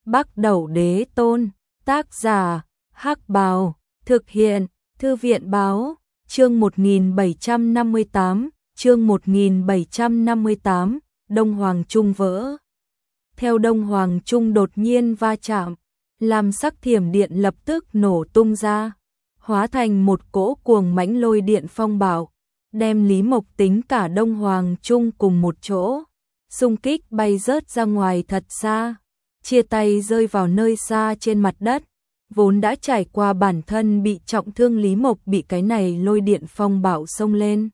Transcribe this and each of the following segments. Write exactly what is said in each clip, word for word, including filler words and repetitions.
Bắc Đẩu Đế Tôn, tác giả, Hắc Bào, thực hiện, Thư viện Báo, chương một nghìn bảy trăm năm mươi tám, chương một nghìn bảy trăm năm mươi tám, Đông Hoàng Trung vỡ. Theo Đông Hoàng Trung đột nhiên va chạm, làm sắc thiểm điện lập tức nổ tung ra, hóa thành một cỗ cuồng mãnh lôi điện phong bạo, đem Lý Mộc tính cả Đông Hoàng Trung cùng một chỗ, xung kích bay rớt ra ngoài thật xa, chia tay rơi vào nơi xa trên mặt đất. Vốn đã trải qua bản thân bị trọng thương Lý Mộc bị cái này lôi điện phong bạo xông lên,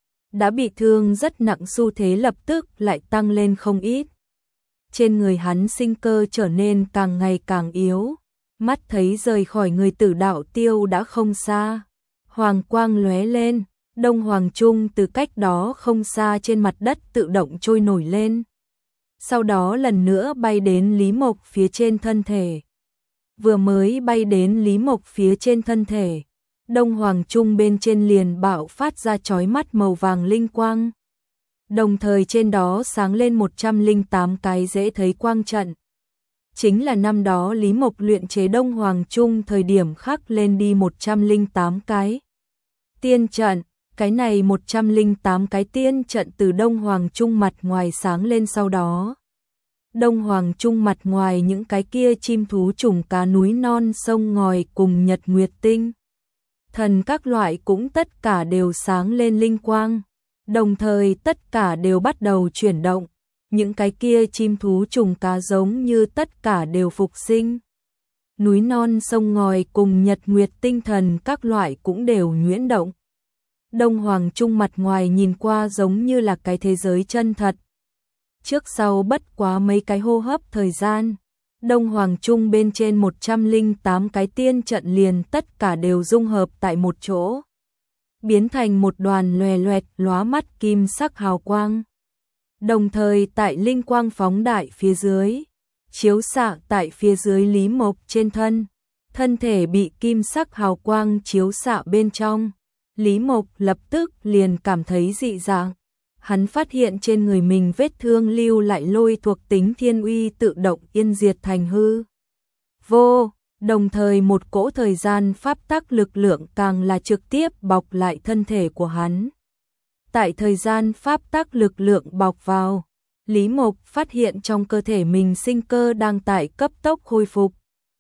đã bị thương rất nặng, xu thế lập tức lại tăng lên không ít. Trên người hắn sinh cơ trở nên càng ngày càng yếu, mắt thấy rời khỏi người Tử Đạo Tiêu đã không xa. Hoàng quang lóe lên, Đông Hoàng Trung từ cách đó không xa trên mặt đất tự động trôi nổi lên. Sau đó lần nữa bay đến Lý Mộc phía trên thân thể. Vừa mới bay đến Lý Mộc phía trên thân thể, Đông Hoàng Trung bên trên liền bạo phát ra chói mắt màu vàng linh quang. Đồng thời trên đó sáng lên một trăm lẻ tám cái dễ thấy quang trận. Chính là năm đó Lý Mộc luyện chế Đông Hoàng Trung thời điểm khắc lên đi một trăm lẻ tám cái tiên trận. Cái này một trăm lẻ tám cái tiên trận từ Đông Hoàng Trung mặt ngoài sáng lên, sau đó Đông Hoàng Trung mặt ngoài những cái kia chim thú trùng cá núi non sông ngòi cùng nhật nguyệt tinh thần các loại cũng tất cả đều sáng lên linh quang, đồng thời tất cả đều bắt đầu chuyển động, những cái kia chim thú trùng cá giống như tất cả đều phục sinh. Núi non sông ngòi cùng nhật nguyệt tinh thần các loại cũng đều nhuyễn động. Đông Hoàng Trung mặt ngoài nhìn qua giống như là cái thế giới chân thật. Trước sau bất quá mấy cái hô hấp thời gian, Đông Hoàng Trung bên trên một trăm lẻ tám cái tiên trận liền tất cả đều dung hợp tại một chỗ, biến thành một đoàn loè loẹt lóa mắt kim sắc hào quang. Đồng thời tại linh quang phóng đại phía dưới, chiếu xạ tại phía dưới Lý Mộc trên thân, thân thể bị kim sắc hào quang chiếu xạ bên trong. Lý Mộc lập tức liền cảm thấy dị dạng. Hắn phát hiện trên người mình vết thương lưu lại lôi thuộc tính thiên uy tự động yên diệt thành hư vô, đồng thời một cỗ thời gian pháp tắc lực lượng càng là trực tiếp bọc lại thân thể của hắn. Tại thời gian pháp tắc lực lượng bọc vào, Lý Mộc phát hiện trong cơ thể mình sinh cơ đang tại cấp tốc khôi phục,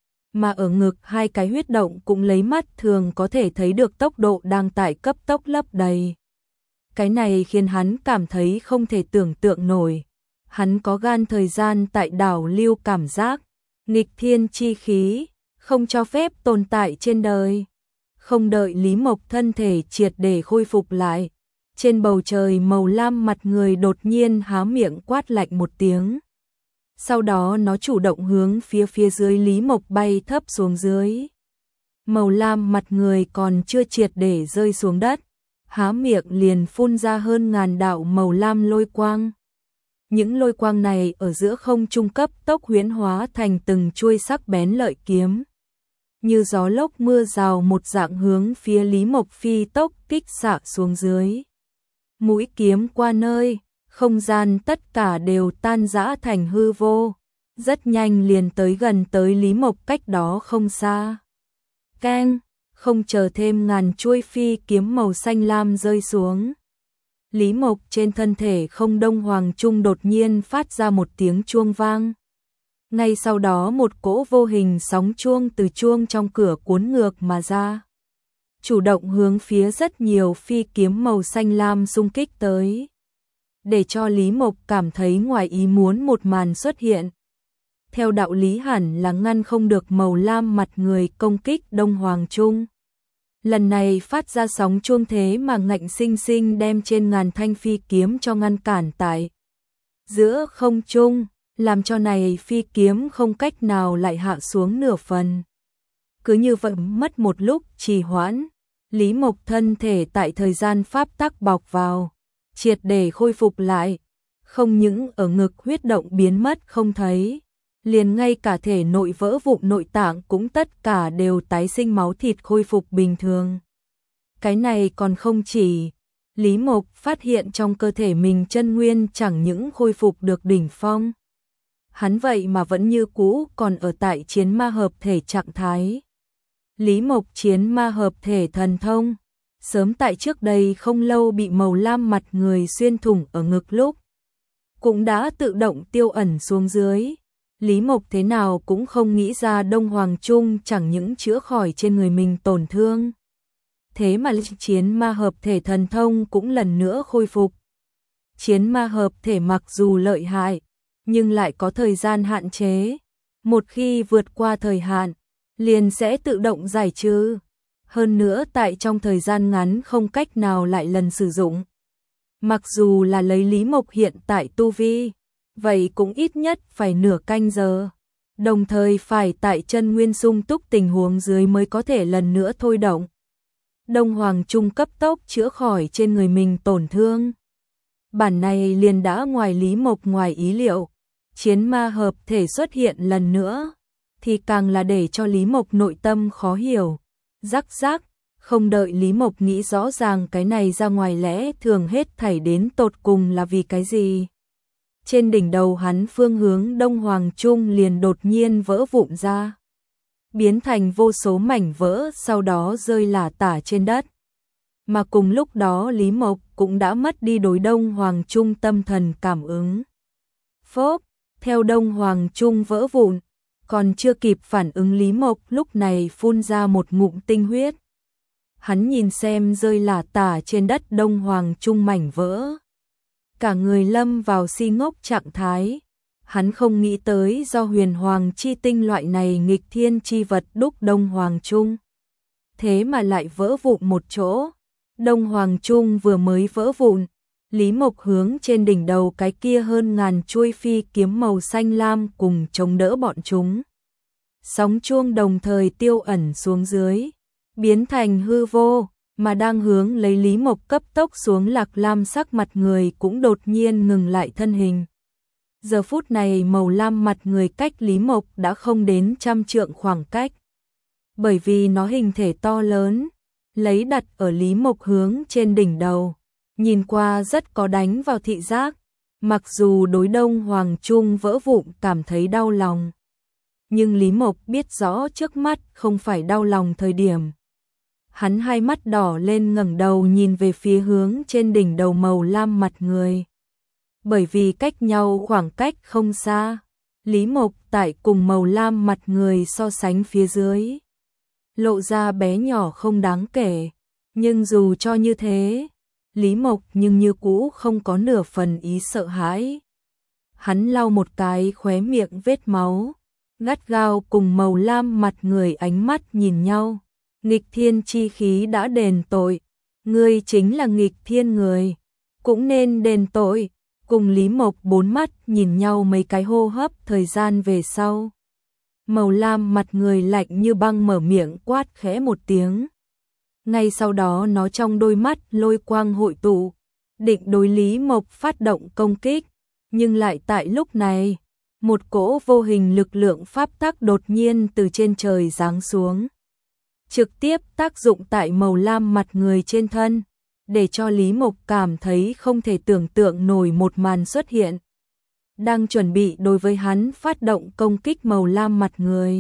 mà ở ngực hai cái huyết động cũng lấy mắt thường có thể thấy được tốc độ đang tại cấp tốc lấp đầy. Cái này khiến hắn cảm thấy không thể tưởng tượng nổi. Hắn có gan thời gian tại đảo lưu cảm giác, nghịch thiên chi khí, không cho phép tồn tại trên đời. Không đợi Lý Mộc thân thể triệt để khôi phục lại, trên bầu trời màu lam mặt người đột nhiên há miệng quát lạnh một tiếng. Sau đó nó chủ động hướng phía phía dưới Lý Mộc bay thấp xuống dưới. Màu lam mặt người còn chưa triệt để rơi xuống đất, há miệng liền phun ra hơn ngàn đạo màu lam lôi quang. Những lôi quang này ở giữa không trung cấp tốc huyễn hóa thành từng chuôi sắc bén lợi kiếm, như gió lốc mưa rào một dạng hướng phía Lý Mộc phi tốc kích xạ xuống dưới. Mũi kiếm qua nơi, không gian tất cả đều tan rã thành hư vô, rất nhanh liền tới gần tới Lý Mộc cách đó không xa. Keng, không chờ thêm ngàn chuôi phi kiếm màu xanh lam rơi xuống. Lý Mộc trên thân thể không Đông Hoàng Trung đột nhiên phát ra một tiếng chuông vang. Ngay sau đó một cỗ vô hình sóng chuông từ chuông trong cửa cuốn ngược mà ra, chủ động hướng phía rất nhiều phi kiếm màu xanh lam xung kích tới, để cho Lý Mộc cảm thấy ngoài ý muốn một màn xuất hiện. Theo đạo lý hẳn là ngăn không được màu lam mặt người công kích Đông Hoàng Trung. Lần này phát ra sóng chuông thế mà ngạnh sinh sinh đem trên ngàn thanh phi kiếm cho ngăn cản tại giữa không trung, làm cho này phi kiếm không cách nào lại hạ xuống nửa phần. Cứ như vậy mất một lúc trì hoãn, Lý Mộc thân thể tại thời gian pháp tắc bọc vào, triệt để khôi phục lại, không những ở ngực huyết động biến mất không thấy, liền ngay cả thể nội vỡ vụn nội tạng cũng tất cả đều tái sinh máu thịt khôi phục bình thường. Cái này còn không chỉ, Lý Mộc phát hiện trong cơ thể mình chân nguyên chẳng những khôi phục được đỉnh phong, hắn vậy mà vẫn như cũ còn ở tại chiến ma hợp thể trạng thái. Lý Mộc chiến ma hợp thể thần thông, sớm tại trước đây không lâu bị màu lam mặt người xuyên thủng ở ngực lúc, cũng đã tự động tiêu ẩn xuống dưới. Lý Mộc thế nào cũng không nghĩ ra Đông Hoàng Trung chẳng những chữa khỏi trên người mình tổn thương, thế mà chiến ma hợp thể thần thông cũng lần nữa khôi phục. Chiến ma hợp thể mặc dù lợi hại, nhưng lại có thời gian hạn chế. Một khi vượt qua thời hạn, liền sẽ tự động giải trừ. Hơn nữa tại trong thời gian ngắn không cách nào lại lần sử dụng. Mặc dù là lấy Lý Mộc hiện tại tu vi, vậy cũng ít nhất phải nửa canh giờ. Đồng thời phải tại chân nguyên sung túc tình huống dưới mới có thể lần nữa thôi động. Đông Hoàng Trung cấp tốc chữa khỏi trên người mình tổn thương. Bản này liền đã ngoài Lý Mộc ngoài ý liệu. Chiến ma hợp thể xuất hiện lần nữa, thì càng là để cho Lý Mộc nội tâm khó hiểu. Rắc rắc, không đợi Lý Mộc nghĩ rõ ràng cái này ra ngoài lẽ thường hết thảy đến tột cùng là vì cái gì. Trên đỉnh đầu hắn phương hướng Đông Hoàng Trung liền đột nhiên vỡ vụn ra, biến thành vô số mảnh vỡ sau đó rơi lả tả trên đất. Mà cùng lúc đó Lý Mộc cũng đã mất đi đối Đông Hoàng Trung tâm thần cảm ứng. Phốp, theo Đông Hoàng Trung vỡ vụn, còn chưa kịp phản ứng Lý Mộc lúc này phun ra một ngụm tinh huyết. Hắn nhìn xem rơi lả tả trên đất Đông Hoàng Trung mảnh vỡ, cả người lâm vào si ngốc trạng thái. Hắn không nghĩ tới do huyền hoàng chi tinh loại này nghịch thiên chi vật đúc Đông Hoàng Trung, thế mà lại vỡ vụn một chỗ. Đông Hoàng Trung vừa mới vỡ vụn, Lý Mộc hướng trên đỉnh đầu cái kia hơn ngàn chuôi phi kiếm màu xanh lam cùng chống đỡ bọn chúng. Sóng chuông đồng thời tiêu ẩn xuống dưới, biến thành hư vô, mà đang hướng lấy Lý Mộc cấp tốc xuống lạc lam sắc mặt người cũng đột nhiên ngừng lại thân hình. Giờ phút này màu lam mặt người cách Lý Mộc đã không đến trăm trượng khoảng cách. Bởi vì nó hình thể to lớn, lấy đặt ở Lý Mộc hướng trên đỉnh đầu, nhìn qua rất có đánh vào thị giác. Mặc dù đối Đông Hoàng Trung vỡ vụn cảm thấy đau lòng, nhưng Lý Mộc biết rõ trước mắt không phải đau lòng thời điểm. Hắn hai mắt đỏ lên ngẩng đầu nhìn về phía hướng trên đỉnh đầu màu lam mặt người. Bởi vì cách nhau khoảng cách không xa, Lý Mộc tại cùng màu lam mặt người so sánh phía dưới, lộ ra bé nhỏ không đáng kể. Nhưng dù cho như thế, Lý Mộc nhưng như cũ không có nửa phần ý sợ hãi. Hắn lau một cái khóe miệng vết máu, gắt gao cùng màu lam mặt người ánh mắt nhìn nhau. Nghịch thiên chi khí đã đền tội, ngươi chính là nghịch thiên người, cũng nên đền tội. Cùng Lý Mộc bốn mắt nhìn nhau mấy cái hô hấp thời gian về sau, màu lam mặt người lạnh như băng mở miệng quát khẽ một tiếng. Ngay sau đó nó trong đôi mắt lôi quang hội tụ, định đối Lý Mộc phát động công kích. Nhưng lại tại lúc này, một cỗ vô hình lực lượng pháp tắc đột nhiên từ trên trời giáng xuống, trực tiếp tác dụng tại màu lam mặt người trên thân, để cho Lý Mộc cảm thấy không thể tưởng tượng nổi một màn xuất hiện. Đang chuẩn bị đối với hắn phát động công kích màu lam mặt người,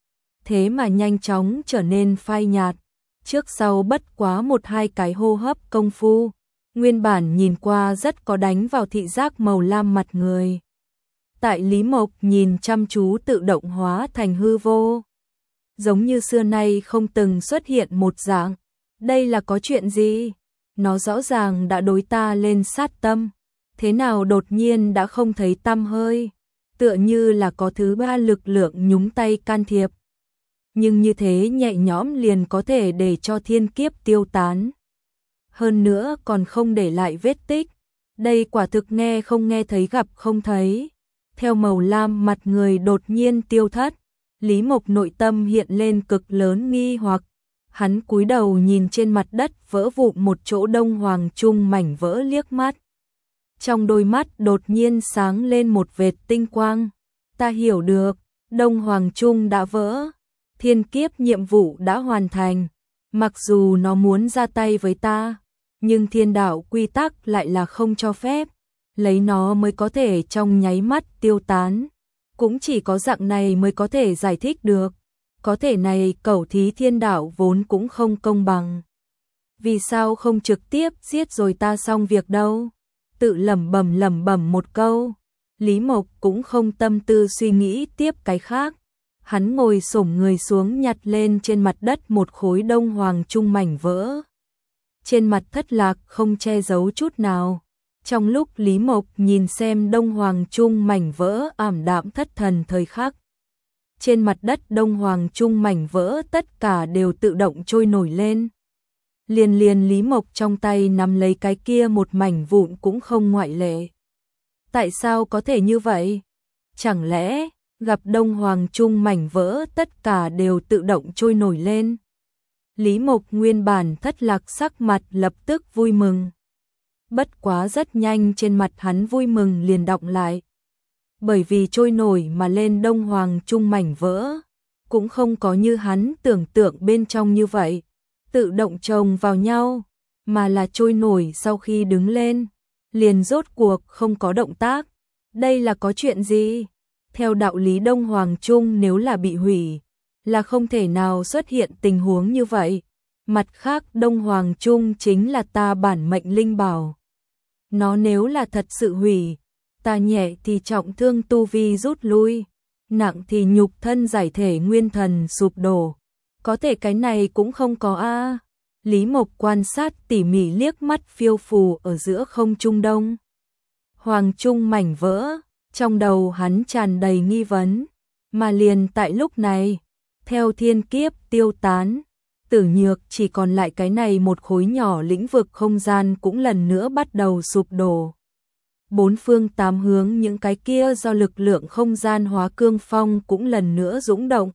thế mà nhanh chóng trở nên phai nhạt. Trước sau bất quá một hai cái hô hấp công phu, nguyên bản nhìn qua rất có đánh vào thị giác màu lam mặt người, tại Lý Mộc nhìn chăm chú tự động hóa thành hư vô, giống như xưa nay không từng xuất hiện một dạng. Đây là có chuyện gì? Nó rõ ràng đã đối ta lên sát tâm, thế nào đột nhiên đã không thấy tăm hơi, tựa như là có thứ ba lực lượng nhúng tay can thiệp. Nhưng như thế nhẹ nhõm liền có thể để cho thiên kiếp tiêu tán, hơn nữa còn không để lại vết tích. Đây quả thực nghe không nghe thấy gặp không thấy. Theo màu lam mặt người đột nhiên tiêu thất, Lý Mộc nội tâm hiện lên cực lớn nghi hoặc. Hắn cúi đầu nhìn trên mặt đất vỡ vụn một chỗ Đông Hoàng Trung mảnh vỡ liếc mắt. Trong đôi mắt đột nhiên sáng lên một vệt tinh quang. Ta hiểu được, Đông Hoàng Trung đã vỡ, thiên kiếp nhiệm vụ đã hoàn thành. Mặc dù nó muốn ra tay với ta, nhưng thiên đạo quy tắc lại là không cho phép, lấy nó mới có thể trong nháy mắt tiêu tán. Cũng chỉ có dạng này mới có thể giải thích được. Có thể này Cẩu Thí Thiên đạo vốn cũng không công bằng. Vì sao không trực tiếp giết rồi ta xong việc đâu? Tự lẩm bẩm lẩm bẩm một câu. Lý Mộc cũng không tâm tư suy nghĩ tiếp cái khác. Hắn ngồi xổm người xuống nhặt lên trên mặt đất một khối đông hoàng trung mảnh vỡ. Trên mặt Thất Lạc không che giấu chút nào. Trong lúc Lý Mộc nhìn xem đông hoàng trung mảnh vỡ ảm đạm thất thần thời khắc. Trên mặt đất đông hoàng trung mảnh vỡ tất cả đều tự động trôi nổi lên. Liền liền Lý Mộc trong tay nắm lấy cái kia một mảnh vụn cũng không ngoại lệ. Tại sao có thể như vậy? Chẳng lẽ gặp đông hoàng trung mảnh vỡ tất cả đều tự động trôi nổi lên? Lý Mộc nguyên bản Thất Lạc sắc mặt lập tức vui mừng. Bất quá rất nhanh trên mặt hắn vui mừng liền đọng lại. Bởi vì trôi nổi mà lên đông hoàng trung mảnh vỡ, cũng không có như hắn tưởng tượng bên trong như vậy, tự động chồng vào nhau, mà là trôi nổi sau khi đứng lên, liền rốt cuộc không có động tác. Đây là có chuyện gì? Theo đạo lý đông hoàng trung nếu là bị hủy, là không thể nào xuất hiện tình huống như vậy. Mặt khác đông hoàng trung chính là ta bản mệnh linh bảo. Nó nếu là thật sự hủy, ta nhẹ thì trọng thương tu vi rút lui, nặng thì nhục thân giải thể nguyên thần sụp đổ. Có thể cái này cũng không có a. Lý Mộc quan sát tỉ mỉ liếc mắt phiêu phù ở giữa không trung đông hoàng trung mảnh vỡ, trong đầu hắn tràn đầy nghi vấn, mà liền tại lúc này, theo thiên kiếp tiêu tán, Tử Nhược chỉ còn lại cái này một khối nhỏ lĩnh vực không gian cũng lần nữa bắt đầu sụp đổ. Bốn phương tám hướng những cái kia do lực lượng không gian hóa cương phong cũng lần nữa dũng động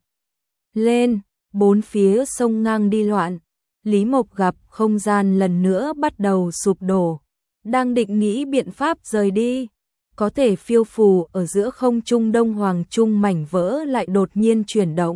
lên, bốn phía sông ngang đi loạn. Lý Mộc gặp không gian lần nữa bắt đầu sụp đổ, đang định nghĩ biện pháp rời đi, có thể phiêu phù ở giữa không trung đông hoàng trung mảnh vỡ lại đột nhiên chuyển động.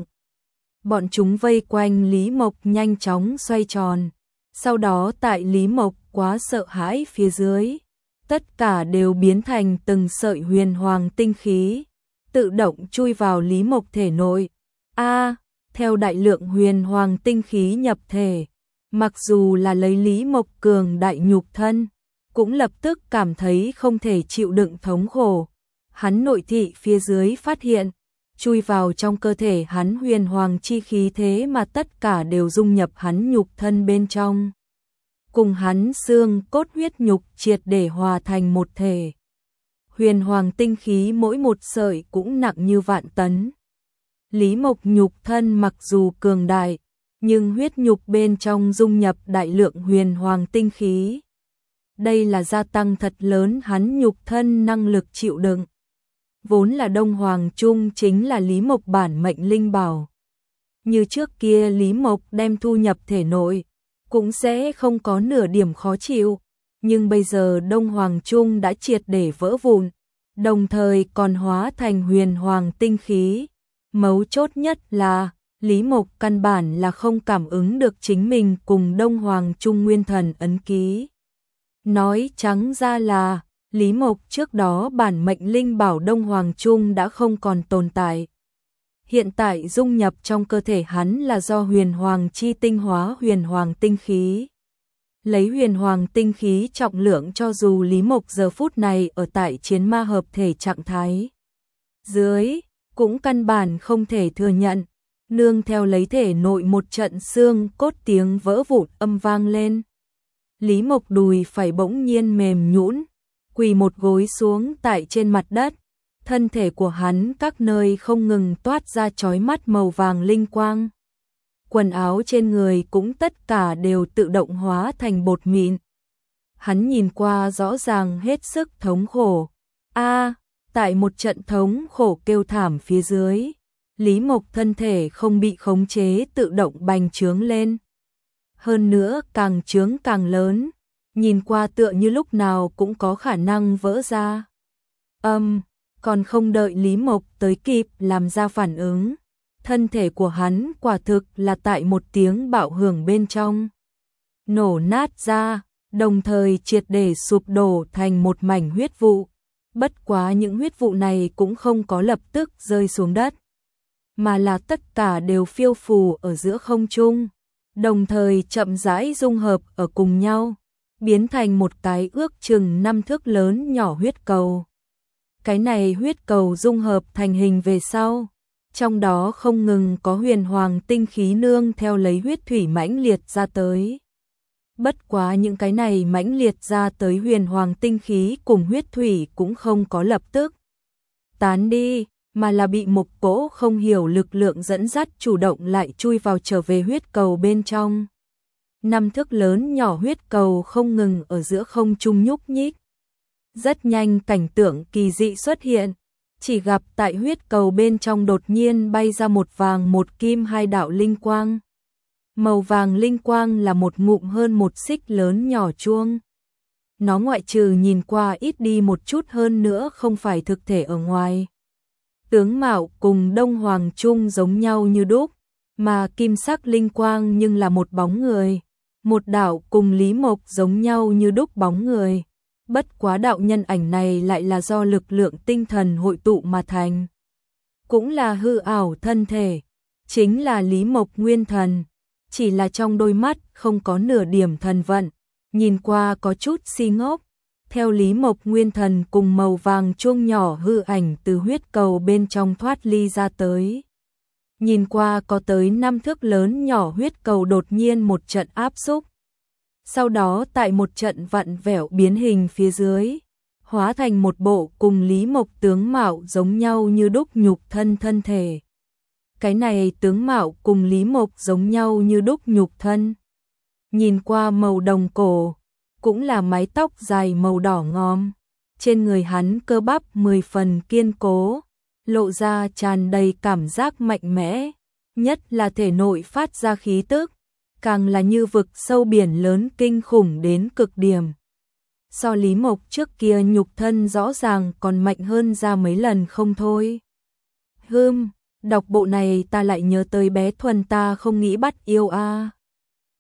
Bọn chúng vây quanh Lý Mộc nhanh chóng xoay tròn, sau đó tại Lý Mộc quá sợ hãi phía dưới, tất cả đều biến thành từng sợi huyền hoàng tinh khí, tự động chui vào Lý Mộc thể nội. A, theo đại lượng huyền hoàng tinh khí nhập thể, mặc dù là lấy Lý Mộc cường đại nhục thân, cũng lập tức cảm thấy không thể chịu đựng thống khổ. Hắn nội thị phía dưới phát hiện, chui vào trong cơ thể hắn huyền hoàng chi khí thế mà tất cả đều dung nhập hắn nhục thân bên trong. Cùng hắn xương cốt huyết nhục triệt để hòa thành một thể. Huyền hoàng tinh khí mỗi một sợi cũng nặng như vạn tấn. Lý Mộc nhục thân mặc dù cường đại, nhưng huyết nhục bên trong dung nhập đại lượng huyền hoàng tinh khí. Đây là gia tăng thật lớn hắn nhục thân năng lực chịu đựng. Vốn là đông hoàng trung chính là Lý Mộc bản mệnh linh bảo. Như trước kia Lý Mộc đem thu nhập thể nội, cũng sẽ không có nửa điểm khó chịu. Nhưng bây giờ đông hoàng trung đã triệt để vỡ vụn, đồng thời còn hóa thành huyền hoàng tinh khí. Mấu chốt nhất là, Lý Mộc căn bản là không cảm ứng được chính mình cùng đông hoàng trung nguyên thần ấn ký. Nói trắng ra là, Lý Mộc trước đó bản mệnh linh bảo đông hoàng trung đã không còn tồn tại. Hiện tại dung nhập trong cơ thể hắn là do huyền hoàng chi tinh hóa huyền hoàng tinh khí. Lấy huyền hoàng tinh khí trọng lượng cho dù Lý Mộc giờ phút này ở tại chiến ma hợp thể trạng thái dưới, cũng căn bản không thể thừa nhận. Nương theo lấy thể nội một trận xương cốt tiếng vỡ vụn âm vang lên. Lý Mộc đùi phải bỗng nhiên mềm nhũn, quỳ một gối xuống tại trên mặt đất. Thân thể của hắn các nơi không ngừng toát ra chói mắt màu vàng linh quang. Quần áo trên người cũng tất cả đều tự động hóa thành bột mịn. Hắn nhìn qua rõ ràng hết sức thống khổ. A, tại một trận thống khổ kêu thảm phía dưới, Lý Mộc thân thể không bị khống chế tự động bành trướng lên. Hơn nữa càng trướng càng lớn, nhìn qua tựa như lúc nào cũng có khả năng vỡ ra. Âm, um, còn không đợi Lý Mộc tới kịp làm ra phản ứng, thân thể của hắn quả thực là tại một tiếng bạo hưởng bên trong nổ nát ra, đồng thời triệt để sụp đổ thành một mảnh huyết vụ. Bất quá những huyết vụ này cũng không có lập tức rơi xuống đất, mà là tất cả đều phiêu phù ở giữa không trung, đồng thời chậm rãi dung hợp ở cùng nhau, biến thành một cái ước chừng năm thước lớn nhỏ huyết cầu. Cái này huyết cầu dung hợp thành hình về sau, trong đó không ngừng có huyền hoàng tinh khí nương theo lấy huyết thủy mãnh liệt ra tới. Bất quá những cái này mãnh liệt ra tới huyền hoàng tinh khí cùng huyết thủy cũng không có lập tức tán đi, mà là bị một cỗ không hiểu lực lượng dẫn dắt chủ động lại chui vào trở về huyết cầu bên trong. Năm thước lớn nhỏ huyết cầu không ngừng ở giữa không trung nhúc nhích. Rất nhanh cảnh tượng kỳ dị xuất hiện, chỉ gặp tại huyết cầu bên trong đột nhiên bay ra một vàng một kim hai đạo linh quang. Màu vàng linh quang là một ngụm hơn một xích lớn nhỏ chuông. Nó ngoại trừ nhìn qua ít đi một chút hơn nữa không phải thực thể ở ngoài. Tướng mạo cùng Đông Hoàng Trung giống nhau như đúc, mà kim sắc linh quang nhưng là một bóng người. Một đạo cùng Lý Mộc giống nhau như đúc bóng người. Bất quá đạo nhân ảnh này lại là do lực lượng tinh thần hội tụ mà thành. Cũng là hư ảo thân thể, chính là Lý Mộc nguyên thần. Chỉ là trong đôi mắt không có nửa điểm thần vận, nhìn qua có chút si ngốc. Theo Lý Mộc nguyên thần cùng màu vàng chuông nhỏ hư ảnh từ huyết cầu bên trong thoát ly ra tới. Nhìn qua có tới năm thước lớn nhỏ huyết cầu đột nhiên một trận áp xúc. Sau đó tại một trận vặn vẹo biến hình phía dưới, hóa thành một bộ cùng Lý Mộc tướng mạo giống nhau như đúc nhục thân thân thể. Cái này tướng mạo cùng Lý Mộc giống nhau như đúc nhục thân. Nhìn qua màu đồng cổ, cũng là mái tóc dài màu đỏ ngòm. Trên người hắn cơ bắp mười phần kiên cố, lộ ra tràn đầy cảm giác mạnh mẽ, nhất là thể nội phát ra khí tức, càng là như vực sâu biển lớn kinh khủng đến cực điểm. So Lý Mộc trước kia nhục thân rõ ràng còn mạnh hơn ra mấy lần không thôi. Hừm, đọc bộ này ta lại nhớ tới bé Thuần ta không nghĩ bắt yêu a. À.